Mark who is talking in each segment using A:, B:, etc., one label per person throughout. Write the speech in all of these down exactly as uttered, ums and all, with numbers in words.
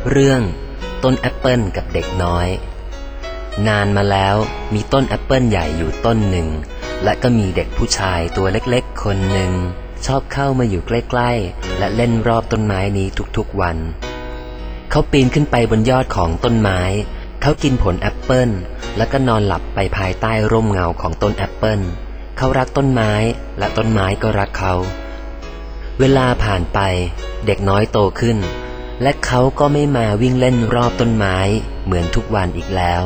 A: เรื่องต้นแอปเปิลกับเด็กน้อยนานมาแล้วมีต้นแอปเปิลใหญ่อยู่ต้นหนึ่งและก็มีเด็กผู้ชายตัวเล็กๆคนหนึ่งชอบเข้ามาอยู่ใกล้ๆและเล่นรอบต้นไม้นี้ทุกๆวันเขาปีนขึ้นไปบนยอดของต้นไม้เขากินผลแอปเปิลแล้วก็นอนหลับไปภายใต้ร่มเงาของต้นแอปเปิลเขารักต้นไม้และต้นไม้ก็รักเขาเวลาผ่านไปเด็กน้อยโตขึ้นและเขาก็ไม่มาวิ่งเล่นรอบต้นไม้เหมือนทุกวันอีกแล้ว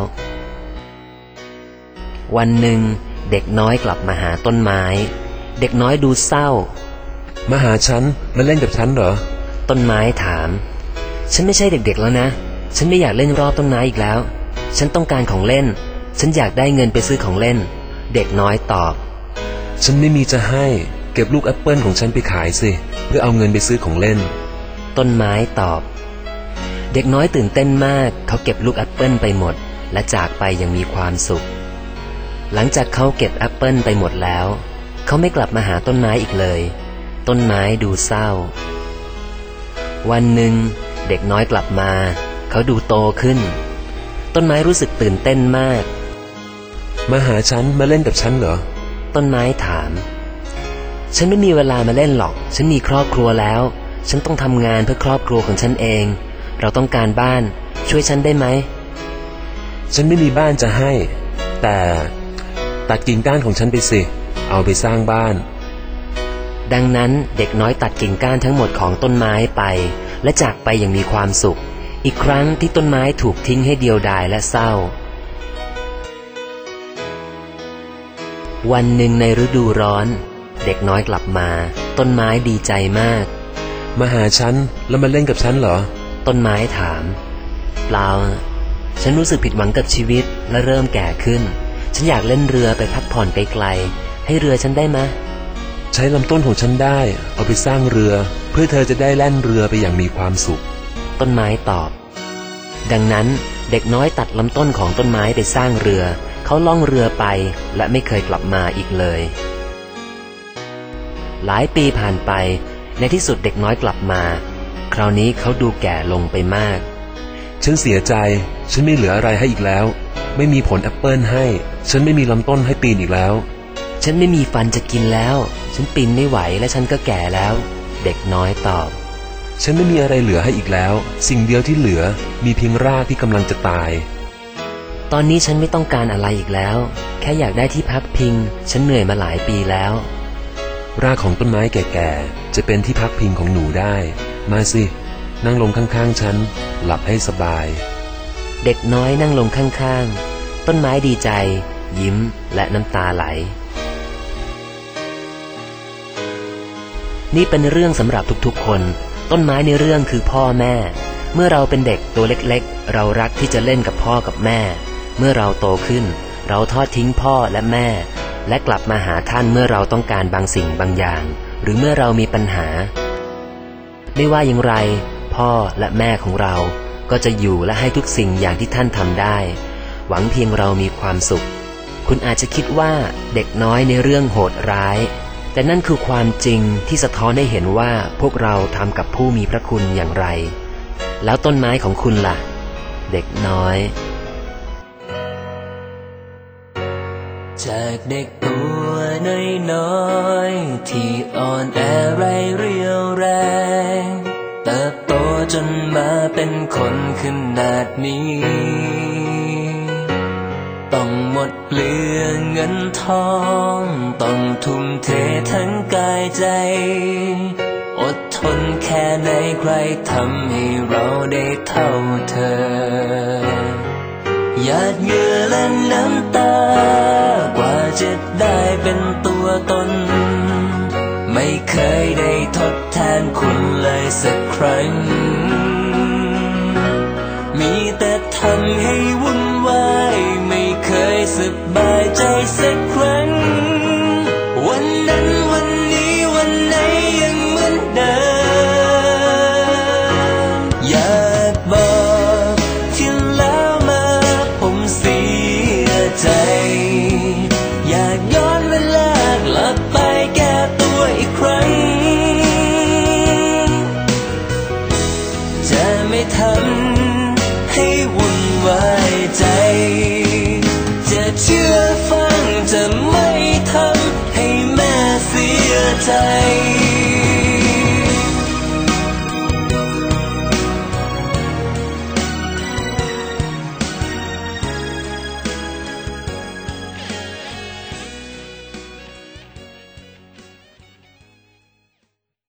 A: วันหนึ่งเด็กน้อยกลับมาหาต้นไม้เด็กน้อยดูเศร้า
B: มาหาฉันมาเล่นกับฉันเหรอ
A: ต้นไม้ถามฉันไม่ใช่เด็กๆแล้วนะฉันไม่อยากเล่นรอบต้นไม้อีกแล้วฉันต้องการของเล่นฉันอยากได้เงินไปซื้อของเล่นเด็กน้อยตอบ
B: ฉันไม่มีจะให้เก็บลูกแอปเปิลของฉันไปขายสิเพื่อเอาเงินไปซื้อของเล่น
A: ต้นไม้ตอบเด็กน้อยตื่นเต้นมากเขาเก็บลูกแอปเปิลไปหมดและจากไปอย่างมีความสุขหลังจากเขาเก็บแอปเปิลไปหมดแล้วเขาไม่กลับมาหาต้นไม้อีกเลยต้นไม้ดูเศร้าวันหนึ่งเด็กน้อยกลับมาเขาดูโตขึ้นต้นไม้รู้สึกตื่นเต้นมาก
B: มาหาฉันมาเล่นกับฉันเหรอ
A: ต้นไม้ถามฉันไม่มีเวลามาเล่นหรอกฉันมีครอบครัวแล้วฉันต้องทำงานเพื่อครอบครัวของฉันเองเราต้องการบ้านช่วยฉันได้ไหม
B: ฉันไม่มีบ้านจะให้แต่ตัดกิ่งก้านของฉันไปสิเอาไปสร้างบ้าน
A: ดังนั้นเด็กน้อยตัดกิ่งก้านทั้งหมดของต้นไม้ไปและจากไปอย่างมีความสุขอีกครั้งที่ต้นไม้ถูกทิ้งให้เดียวดายและเศร้าวันหนึ่งในฤดูร้อนเด็กน้อยกลับมาต้นไม้ดีใจมาก
B: มาหาฉันแล้วมาเล่นกับฉันเหรอ
A: ต้นไม้ถามเปล่าฉันรู้สึกผิดหวังกับชีวิตและเริ่มแก่ขึ้นฉันอยากเล่นเรือไปพักผ่อนไกลๆให้เรือฉันได้ไหม
B: ใช้ลำต้นของฉันได้เอาไปสร้างเรือเพื่อเธอจะได้แล่นเรือไปอย่างมีความสุข
A: ต้นไม้ตอบดังนั้นเด็กน้อยตัดลำต้นของต้นไม้ไปสร้างเรือเขาล่องเรือไปและไม่เคยกลับมาอีกเลยหลายปีผ่านไปในที่สุดเด็กน้อยกลับมาคราวนี้เขาดูแก่ลงไปมาก
B: ฉันเสียใจฉันไม่เหลืออะไรให้อีกแล้วไม่มีผลแอปเปิลให้ฉันไม่มีลำต้นให้ปีนอีกแล้ว
A: ฉันไม่มีฟันจะกินแล้วฉันปีนไม่ไหวและฉันก็แก่แล้วเด็กน้อยตอบ
B: ฉันไม่มีอะไรเหลือให้อีกแล้วสิ่งเดียวที่เหลือมีเพียงรากที่กำลังจะตาย
A: ตอนนี้ฉันไม่ต้องการอะไรอีกแล้วแค่อยากได้ที่พักพิงฉันเหนื่อยมาหลายปีแล้ว
B: รากของต้นไม้แก่ๆจะเป็นที่พักพิงของหนูได้มาสินั่งลงข้างๆฉันหลับให้สบาย
A: เด็กน้อยนั่งลงข้างๆต้นไม้ดีใจยิ้มและน้ำตาไหลนี่เป็นเรื่องสำหรับทุกๆคนต้นไม้ในเรื่องคือพ่อแม่เมื่อเราเป็นเด็กตัวเล็กๆเรารักที่จะเล่นกับพ่อกับแม่เมื่อเราโตขึ้นเราทอดทิ้งพ่อและแม่และกลับมาหาท่านเมื่อเราต้องการบางสิ่งบางอย่างหรือเมื่อเรามีปัญหาไม่ว่าอย่างไรพ่อและแม่ของเราก็จะอยู่และให้ทุกสิ่งอย่างที่ท่านทำได้หวังเพียงเรามีความสุขคุณอาจจะคิดว่าเด็กน้อยในเรื่องโหดร้ายแต่นั่นคือความจริงที่สะท้อนให้เห็นว่าพวกเราทำกับผู้มีพระคุณอย่างไรแล้วต้นไม้ของคุณล่ะเด็กน้อยจากเด็กตัวน้อยๆที่อ่อนแอไร้เรี่ยวแรงเติบโตจนมาเป็นคนขนาดนี้ต้องหมดเปลืองเงินทองต้องทุ่มเททั้งกายใจอดทนแค่ไหนใครทำให้เราได้เท่าเธอหยาดเหงื่อและน้ำตากว่าจะได้เป็นตัวตนไม่เคยได้ทดแทนคุณเลยสักครั้งมีแต่ทำให้วุ่นวายไม่เคยสบายใจสักครั้งวันนั้นวันนี้วันไหนยังเหมือนเดิมอยากบอกที่แล้วมาผมเสียใจอยากย้อนเวลากลับไปแก้ตัวอีกครั้งจะไม่ทำ
C: ไว้ใจจะเชื่อฟังจะไม่ทำให้แม่เสียใจ